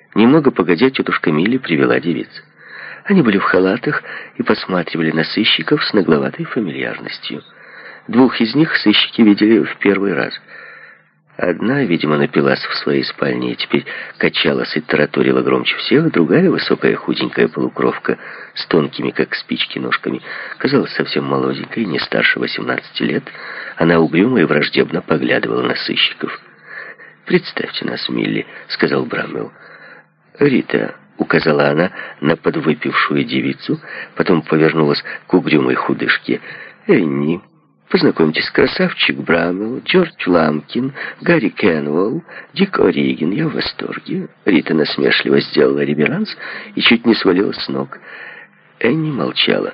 Немного погодя, тетушка Милли привела девиц. Они были в халатах и посматривали на сыщиков с нагловатой фамильярностью. Двух из них сыщики видели в первый раз. Одна, видимо, напилась в своей спальне и теперь качалась и тараторила громче всех. Другая, высокая худенькая полукровка с тонкими, как спички, ножками, казалась совсем молоденькой, не старше 18 лет. Она угрюмо и враждебно поглядывала на сыщиков. «Представьте нас, Милли», — сказал Брамвелл. «Рита», — указала она на подвыпившую девицу, потом повернулась к угрюмой худышке. «Энни, познакомьтесь, красавчик Брамвелл, Джордж Ламкин, Гарри Кенвелл, Дик О'Риган. Я в восторге». Рита насмешливо сделала реверанс и чуть не свалилась с ног. Энни молчала.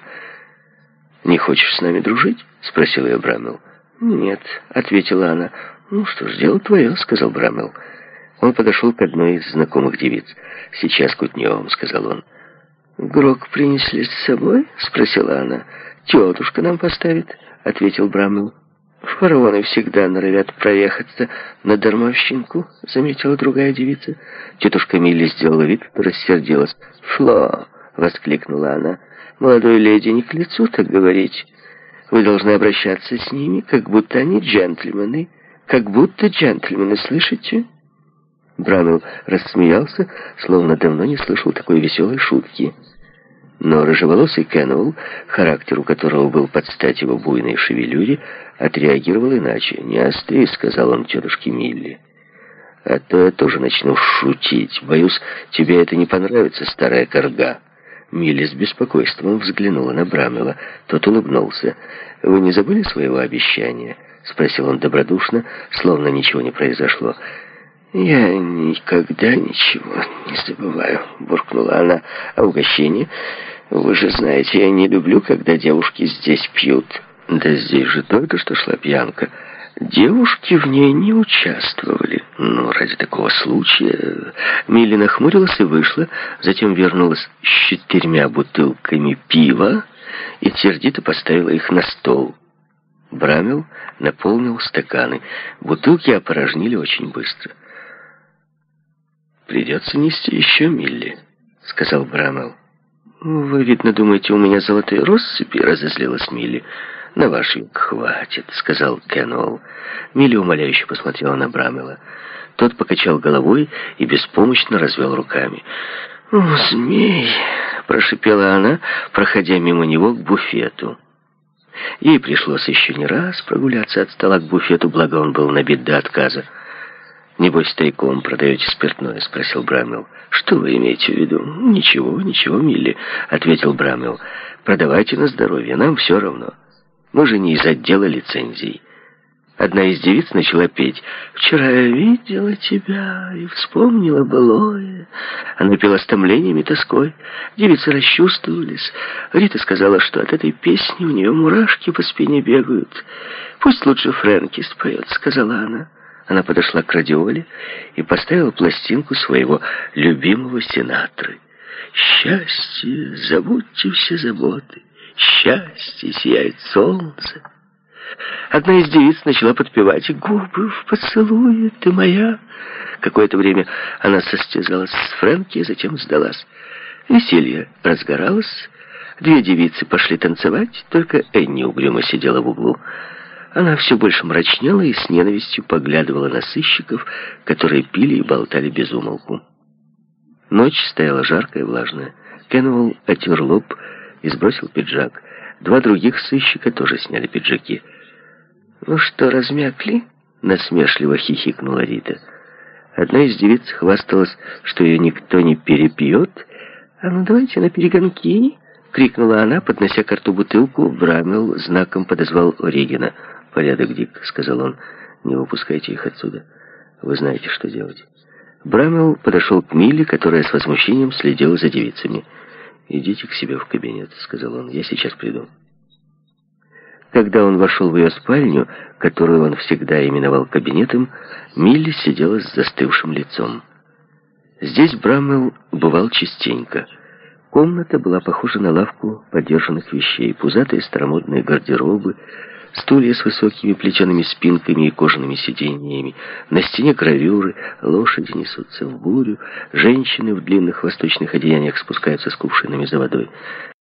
«Не хочешь с нами дружить?» — спросил ее Брамвелл. «Нет», — ответила она. «Ну что ж, дело твое», — сказал Брамвелл. Он подошел к одной из знакомых девиц. «Сейчас кутнем», — сказал он. «Грог принесли с собой?» — спросила она. «Тетушка нам поставит», — ответил Брамвелл. «Фараоны всегда норовят проехаться на дармовщинку», — заметила другая девица. Тетушка Милли сделала вид, что рассердилась. «Фло!» — воскликнула она. «Молодой леди не к лицу так говорить. Вы должны обращаться с ними, как будто они джентльмены. Как будто джентльмены, слышите?» Брамвелл рассмеялся, словно давно не слышал такой веселой шутки. Но рыжеволосый Кенвелл, характер у которого был под стать его буйной шевелюре, отреагировал иначе. «Не остынь», — сказал он тетушке Милли. «А то я тоже начну шутить. Боюсь, тебе это не понравится, старая корга». Милли с беспокойством взглянула на Брамвелла. Тот улыбнулся. «Вы не забыли своего обещания?» — спросил он добродушно, словно ничего не произошло. «Я никогда ничего не забываю», — буркнула она. «А угощение? Вы же знаете, я не люблю, когда девушки здесь пьют». «Да здесь же только что шла пьянка. Девушки в ней не участвовали. Ну, ради такого случая...» Милли нахмурилась и вышла, затем вернулась с 4 бутылками пива и сердито поставила их на стол. Брамвелл наполнил стаканы. Бутылки опорожнили очень быстро. «Придется нести еще, Милли», — сказал Брамвелл. «Вы, видно, думаете, у меня золотые россыпи?» — разозлилась Милли. «На ваш век хватит», — сказал Кенвелл. Милли умоляюще посмотрела на Брамвелла. Тот покачал головой и беспомощно развел руками. «О, змей!» — прошипела она, проходя мимо него к буфету. Ей пришлось еще не раз прогуляться от стола к буфету, благо он был набит до отказа. «Небось, тайком продаете спиртное?» — спросил Брамвелл. «Что вы имеете в виду?» «Ничего, ничего, Милли», — ответил Брамвелл. «Продавайте на здоровье, нам все равно. Мы же не из отдела лицензий». Одна из девиц начала петь. «Вчера я видела тебя и вспомнила былое». Она пела с томлением и тоской. Девицы расчувствовались. Рита сказала, что от этой песни у нее мурашки по спине бегают. «Пусть лучше Фрэнки споет», — сказала она. Она подошла к радиоле и поставила пластинку своего любимого Синатры. «Счастье, забудьте все заботы, счастье, сияет солнце». Одна из девиц начала подпевать: «Губы в поцелуе, ты моя». Какое-то время она состязалась с Фрэнки, затем сдалась. Веселье разгоралось. 2 девицы пошли танцевать, только Энни угрюмо сидела в углу. Она все больше мрачнела и с ненавистью поглядывала на сыщиков, которые пили и болтали без умолку. Ночь стояла жаркая и влажная. Кенвелл отер лоб и сбросил пиджак. 2 других сыщика тоже сняли пиджаки. «Ну что, размякли?» — насмешливо хихикнула Рита. Одна из девиц хвасталась, что ее никто не перепьет. «А ну давайте на перегонки!» — крикнула она, поднося к рту бутылку. Брамвелл знаком подозвал О'Ригана. «Порядок, Дик», — сказал он, — «не выпускайте их отсюда. Вы знаете, что делать». Брамвелл подошел к Милли, которая с возмущением следила за девицами. «Идите к себе в кабинет», — сказал он, — «я сейчас приду». Когда он вошел в ее спальню, которую он всегда именовал кабинетом, Милли сидела с застывшим лицом. Здесь Брамвелл бывал частенько. Комната была похожа на лавку подержанных вещей. Пузатые старомодные гардеробы, стулья с высокими плетеными спинками и кожаными сиденьями. На стене гравюры, лошади несутся в бурю, женщины в длинных восточных одеяниях спускаются с кувшинами за водой.